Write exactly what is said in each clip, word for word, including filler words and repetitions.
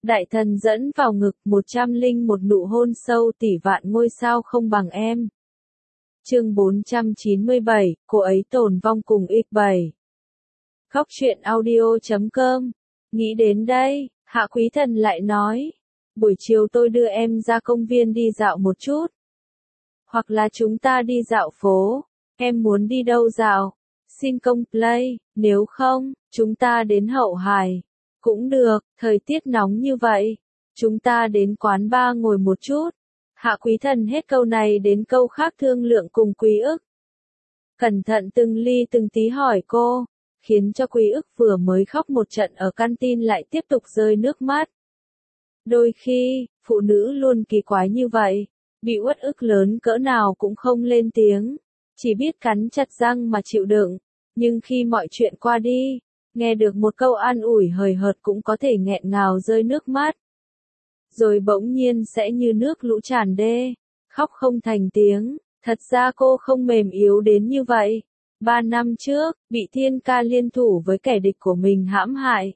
Đại thần dẫn vào ngực, một trăm linh một nụ hôn sâu tỷ vạn ngôi sao không bằng em. Chương bốn trăm chín mươi bảy, cô ấy tồn vong cùng x bảy. Khóc chuyện audio chấm com. Nghĩ đến đây, Hạ Quý Thần lại nói. Buổi chiều tôi đưa em ra công viên đi dạo một chút. Hoặc là chúng ta đi dạo phố. Em muốn đi đâu dạo? Xin công play, nếu không, chúng ta đến Hậu Hải. Cũng được, thời tiết nóng như vậy. Chúng ta đến quán bar ngồi một chút. Hạ Quý Thần hết câu này đến câu khác thương lượng cùng Quý ức. Cẩn thận từng ly từng tí hỏi cô, khiến cho Quý ức vừa mới khóc một trận ở canteen lại tiếp tục rơi nước mắt. Đôi khi, phụ nữ luôn kỳ quái như vậy, bị uất ức lớn cỡ nào cũng không lên tiếng, chỉ biết cắn chặt răng mà chịu đựng, nhưng khi mọi chuyện qua đi, nghe được một câu an ủi hời hợt cũng có thể nghẹn ngào rơi nước mắt. Rồi bỗng nhiên sẽ như nước lũ tràn đê, khóc không thành tiếng. Thật ra cô không mềm yếu đến như vậy. Ba năm trước, bị Thiên Ca liên thủ với kẻ địch của mình hãm hại.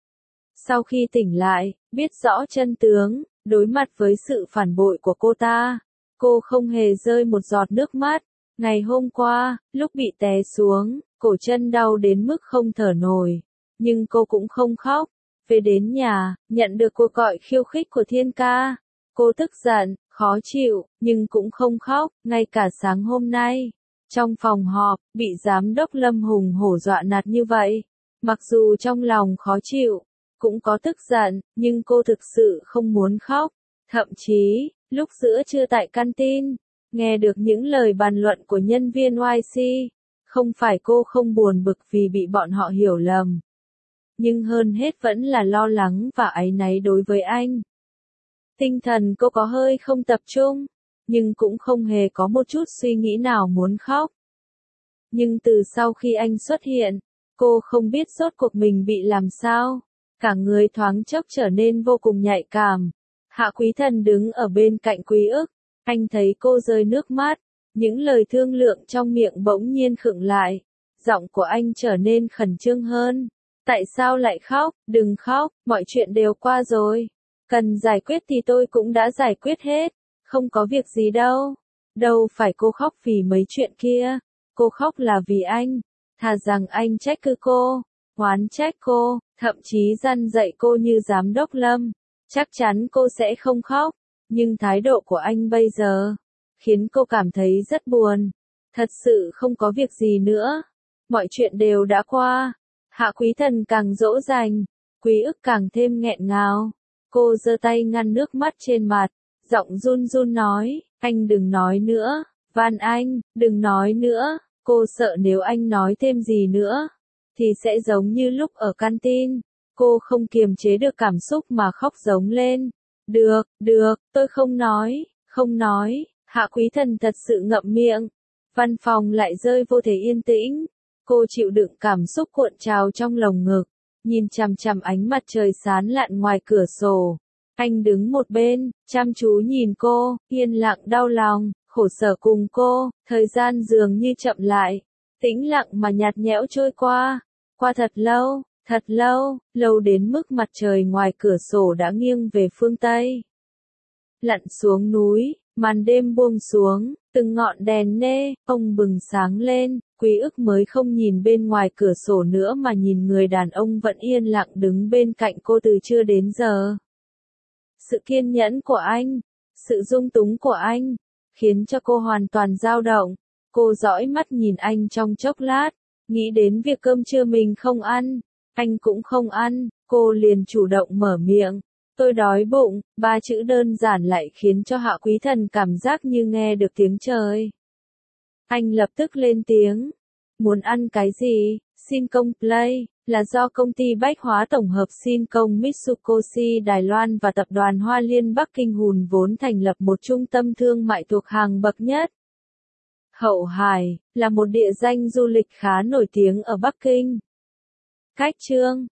Sau khi tỉnh lại, biết rõ chân tướng, đối mặt với sự phản bội của cô ta, cô không hề rơi một giọt nước mắt. Ngày hôm qua, lúc bị té xuống, cổ chân đau đến mức không thở nổi, nhưng cô cũng không khóc. Về đến nhà, nhận được cuộc gọi khiêu khích của Thiên Ca. Cô tức giận, khó chịu, nhưng cũng không khóc. Ngay cả sáng hôm nay, trong phòng họp, bị giám đốc Lâm hùng hổ dọa nạt như vậy. Mặc dù trong lòng khó chịu, cũng có tức giận, nhưng cô thực sự không muốn khóc. Thậm chí, lúc giữa trưa tại canteen, nghe được những lời bàn luận của nhân viên Y C, không phải cô không buồn bực vì bị bọn họ hiểu lầm. Nhưng hơn hết vẫn là lo lắng và áy náy đối với anh. Tinh thần cô có hơi không tập trung, nhưng cũng không hề có một chút suy nghĩ nào muốn khóc. Nhưng từ sau khi anh xuất hiện, cô không biết rốt cuộc mình bị làm sao. Cả người thoáng chốc trở nên vô cùng nhạy cảm. Hạ Quý Thần đứng ở bên cạnh Quý ức, anh thấy cô rơi nước mắt, những lời thương lượng trong miệng bỗng nhiên khựng lại. Giọng của anh trở nên khẩn trương hơn. Tại sao lại khóc? Đừng khóc, mọi chuyện đều qua rồi. Cần giải quyết thì tôi cũng đã giải quyết hết. Không có việc gì đâu. Đâu phải cô khóc vì mấy chuyện kia. Cô khóc là vì anh. Thà rằng anh trách cứ cô, oán trách cô, thậm chí răn dạy cô như giám đốc Lâm. Chắc chắn cô sẽ không khóc. Nhưng thái độ của anh bây giờ, khiến cô cảm thấy rất buồn. Thật sự không có việc gì nữa. Mọi chuyện đều đã qua. Hạ Quý Thần càng dỗ dành, Quý ức càng thêm nghẹn ngào. Cô giơ tay ngăn nước mắt trên mặt, giọng run run nói, anh đừng nói nữa, van anh, đừng nói nữa. Cô sợ nếu anh nói thêm gì nữa, thì sẽ giống như lúc ở canteen. Cô không kiềm chế được cảm xúc mà khóc giống lên. Được, được, tôi không nói, không nói. Hạ Quý Thần thật sự ngậm miệng. Văn phòng lại rơi vô thể yên tĩnh. Cô chịu đựng cảm xúc cuộn trào trong lồng ngực, nhìn chằm chằm ánh mặt trời sáng lạn ngoài cửa sổ. Anh đứng một bên, chăm chú nhìn cô, yên lặng đau lòng, khổ sở cùng cô. Thời gian dường như chậm lại, tĩnh lặng mà nhạt nhẽo trôi qua. Qua thật lâu, thật lâu, lâu đến mức mặt trời ngoài cửa sổ đã nghiêng về phương Tây. Lặn xuống núi, màn đêm buông xuống, từng ngọn đèn nê, ông bừng sáng lên. Quý ức mới không nhìn bên ngoài cửa sổ nữa mà nhìn người đàn ông vẫn yên lặng đứng bên cạnh cô từ trưa đến giờ. Sự kiên nhẫn của anh, sự dung túng của anh, khiến cho cô hoàn toàn dao động. Cô dõi mắt nhìn anh trong chốc lát, nghĩ đến việc cơm trưa mình không ăn, anh cũng không ăn, cô liền chủ động mở miệng. Tôi đói bụng, ba chữ đơn giản lại khiến cho Hạ Quý Thần cảm giác như nghe được tiếng trời. Anh lập tức lên tiếng. Muốn ăn cái gì? Xin công play, là do công ty bách hóa tổng hợp Xin công Mitsukoshi Đài Loan và tập đoàn Hoa Liên Bắc Kinh hùn vốn thành lập một trung tâm thương mại thuộc hàng bậc nhất. Hậu Hải, là một địa danh du lịch khá nổi tiếng ở Bắc Kinh. Cách chương